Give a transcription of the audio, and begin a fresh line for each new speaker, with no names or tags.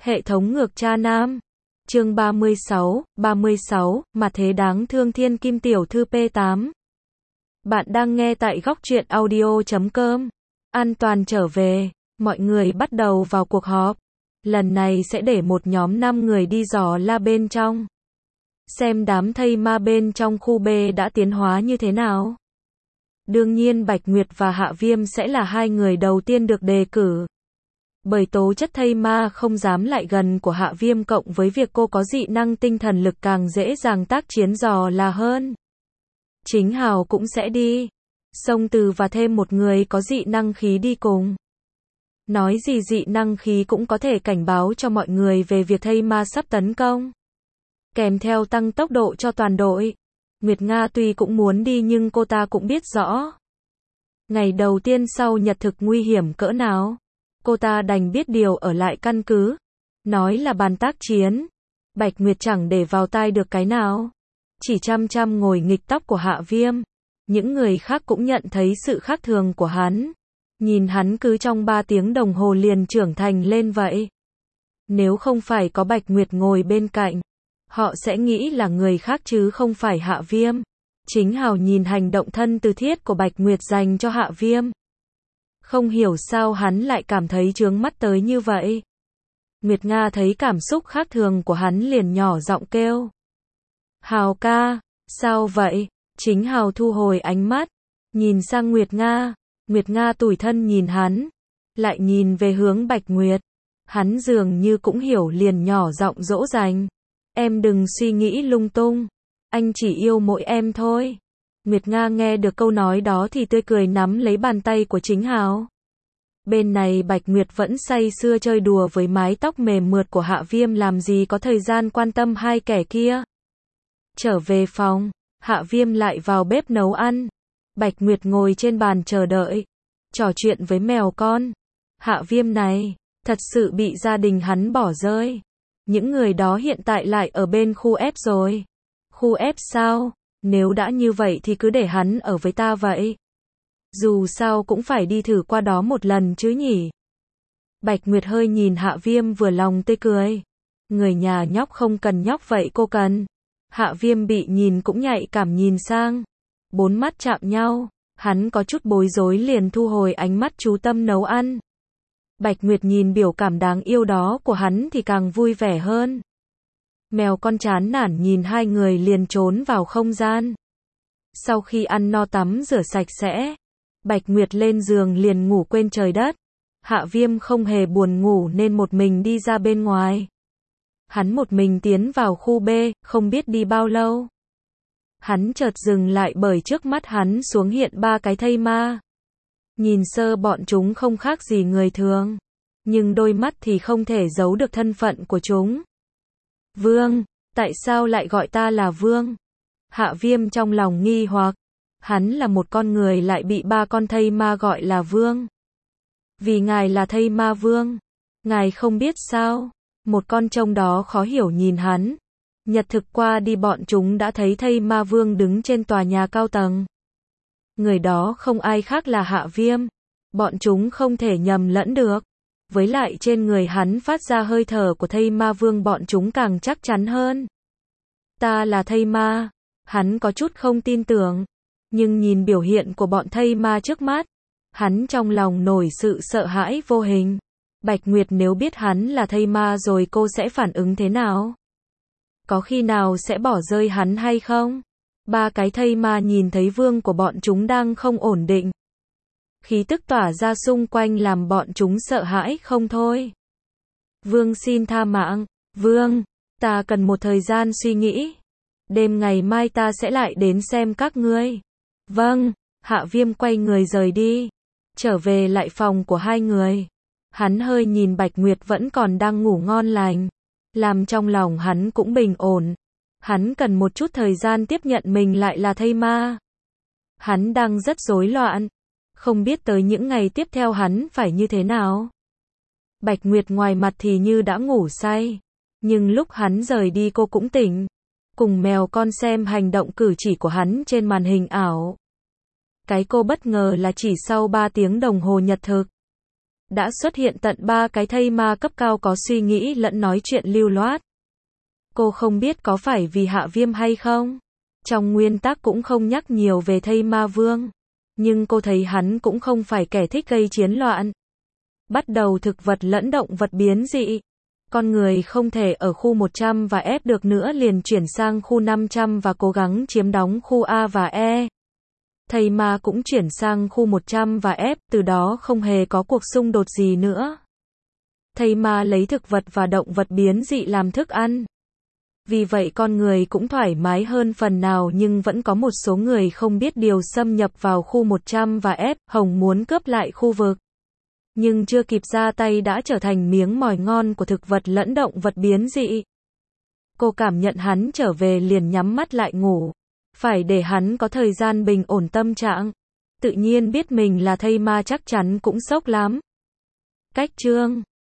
Hệ thống ngược cha nam. Chương 36, mà thế đáng thương thiên kim tiểu thư P8. Bạn đang nghe tại góc truyện audio.com. An toàn trở về, mọi người bắt đầu vào cuộc họp. Lần này sẽ để một nhóm 5 người đi dò la bên trong. Xem đám thây ma bên trong khu B đã tiến hóa như thế nào. Đương nhiên Bạch Nguyệt và Hạ Viêm sẽ là hai người đầu tiên được đề cử. Bởi tố chất thây ma không dám lại gần của Hạ Viêm cộng với việc cô có dị năng tinh thần lực càng dễ dàng tác chiến dò la hơn. Chính Hào cũng sẽ đi. Song Từ và thêm một người có dị năng khí đi cùng. Nói gì dị năng khí cũng có thể cảnh báo cho mọi người về việc thây ma sắp tấn công. Kèm theo tăng tốc độ cho toàn đội. Nguyệt Nga tuy cũng muốn đi nhưng cô ta cũng biết rõ. Ngày đầu tiên sau nhật thực nguy hiểm cỡ nào. Cô ta đành biết điều ở lại căn cứ. Nói là bàn tác chiến. Bạch Nguyệt chẳng để vào tai được cái nào. Chỉ chăm chăm ngồi nghịch tóc của Hạ Viêm. Những người khác cũng nhận thấy sự khác thường của hắn. Nhìn hắn cứ trong 3 tiếng đồng hồ liền trưởng thành lên vậy. Nếu không phải có Bạch Nguyệt ngồi bên cạnh, họ sẽ nghĩ là người khác chứ không phải Hạ Viêm. Chính Hào nhìn hành động thân từ thiết của Bạch Nguyệt dành cho Hạ Viêm. Không hiểu sao hắn lại cảm thấy chướng mắt tới như vậy. Nguyệt Nga thấy cảm xúc khác thường của hắn liền nhỏ giọng kêu. Hào ca, sao vậy? Chính Hào thu hồi ánh mắt, nhìn sang Nguyệt Nga. Nguyệt Nga tủi thân nhìn hắn, lại nhìn về hướng Bạch Nguyệt. Hắn dường như cũng hiểu liền nhỏ giọng dỗ dành. Em đừng suy nghĩ lung tung, anh chỉ yêu mỗi em thôi. Nguyệt Nga nghe được câu nói đó thì tươi cười nắm lấy bàn tay của Chính Hào. Bên này Bạch Nguyệt vẫn say sưa chơi đùa với mái tóc mềm mượt của Hạ Viêm làm gì có thời gian quan tâm hai kẻ kia. Trở về phòng, Hạ Viêm lại vào bếp nấu ăn. Bạch Nguyệt ngồi trên bàn chờ đợi, trò chuyện với mèo con. Hạ Viêm này, thật sự bị gia đình hắn bỏ rơi. Những người đó hiện tại lại ở bên khu F rồi. Khu F sao? Nếu đã như vậy thì cứ để hắn ở với ta vậy. Dù sao cũng phải đi thử qua đó một lần chứ nhỉ. Bạch Nguyệt hơi nhìn Hạ Viêm vừa lòng tươi cười. Người nhà nhóc không cần nhóc vậy cô cần. Hạ Viêm bị nhìn cũng nhạy cảm nhìn sang. 4 mắt chạm nhau. Hắn có chút bối rối liền thu hồi ánh mắt chú tâm nấu ăn. Bạch Nguyệt nhìn biểu cảm đáng yêu đó của hắn thì càng vui vẻ hơn. Mèo con chán nản nhìn hai người liền trốn vào không gian. Sau khi ăn no tắm rửa sạch sẽ, Bạch Nguyệt lên giường liền ngủ quên trời đất. Hạ Viêm không hề buồn ngủ nên một mình đi ra bên ngoài. Hắn một mình tiến vào khu B, không biết đi bao lâu. Hắn chợt dừng lại bởi trước mắt hắn xuống hiện 3 cái thây ma. Nhìn sơ bọn chúng không khác gì người thường, nhưng đôi mắt thì không thể giấu được thân phận của chúng. Vương, tại sao lại gọi ta là Vương? Hạ Viêm trong lòng nghi hoặc, hắn là một con người lại bị 3 con thây ma gọi là Vương. Vì ngài là thây ma Vương, ngài không biết sao? Một con trông đó khó hiểu nhìn hắn. Nhật thực qua đi bọn chúng đã thấy thây ma Vương đứng trên tòa nhà cao tầng. Người đó không ai khác là Hạ Viêm. Bọn chúng không thể nhầm lẫn được. Với lại trên người hắn phát ra hơi thở của thây ma Vương bọn chúng càng chắc chắn hơn. Ta là thây ma. Hắn có chút không tin tưởng. Nhưng nhìn biểu hiện của bọn thây ma trước mắt, hắn trong lòng nổi sự sợ hãi vô hình. Bạch Nguyệt nếu biết hắn là thây ma rồi cô sẽ phản ứng thế nào? Có khi nào sẽ bỏ rơi hắn hay không? 3 cái thây ma nhìn thấy Vương của bọn chúng đang không ổn định. Khí tức tỏa ra xung quanh làm bọn chúng sợ hãi không thôi. Vương xin tha mạng. Vương, ta cần một thời gian suy nghĩ. Đêm ngày mai ta sẽ lại đến xem các ngươi. Vâng, Hạ Viêm quay người rời đi. Trở về lại phòng của hai người. Hắn hơi nhìn Bạch Nguyệt vẫn còn đang ngủ ngon lành. Làm trong lòng hắn cũng bình ổn. Hắn cần một chút thời gian tiếp nhận mình lại là thây ma. Hắn đang rất rối loạn. Không biết tới những ngày tiếp theo hắn phải như thế nào. Bạch Nguyệt ngoài mặt thì như đã ngủ say. Nhưng lúc hắn rời đi cô cũng tỉnh. Cùng mèo con xem hành động cử chỉ của hắn trên màn hình ảo. Cái cô bất ngờ là chỉ sau 3 tiếng đồng hồ nhật thực. đã xuất hiện tận 3 cái thây ma cấp cao có suy nghĩ lẫn nói chuyện lưu loát. Cô không biết có phải vì Hạ Viêm hay không? Trong nguyên tắc cũng không nhắc nhiều về thây ma vương. Nhưng cô thấy hắn cũng không phải kẻ thích gây chiến loạn. Bắt đầu thực vật lẫn động vật biến dị. Con người không thể ở khu 100 và F được nữa liền chuyển sang khu 500 và cố gắng chiếm đóng khu A và E. Thây ma cũng chuyển sang khu 100 và F, từ đó không hề có cuộc xung đột gì nữa. Thây ma lấy thực vật và động vật biến dị làm thức ăn. Vì vậy con người cũng thoải mái hơn phần nào, nhưng vẫn có một số người không biết điều xâm nhập vào khu 100 và F, Hồng muốn cướp lại khu vực. Nhưng chưa kịp ra tay đã trở thành miếng mồi ngon của thực vật lẫn động vật biến dị. Cô cảm nhận hắn trở về liền nhắm mắt lại ngủ. Phải để hắn có thời gian bình ổn tâm trạng. Tự nhiên biết mình là thây ma chắc chắn cũng sốc lắm. Cách chương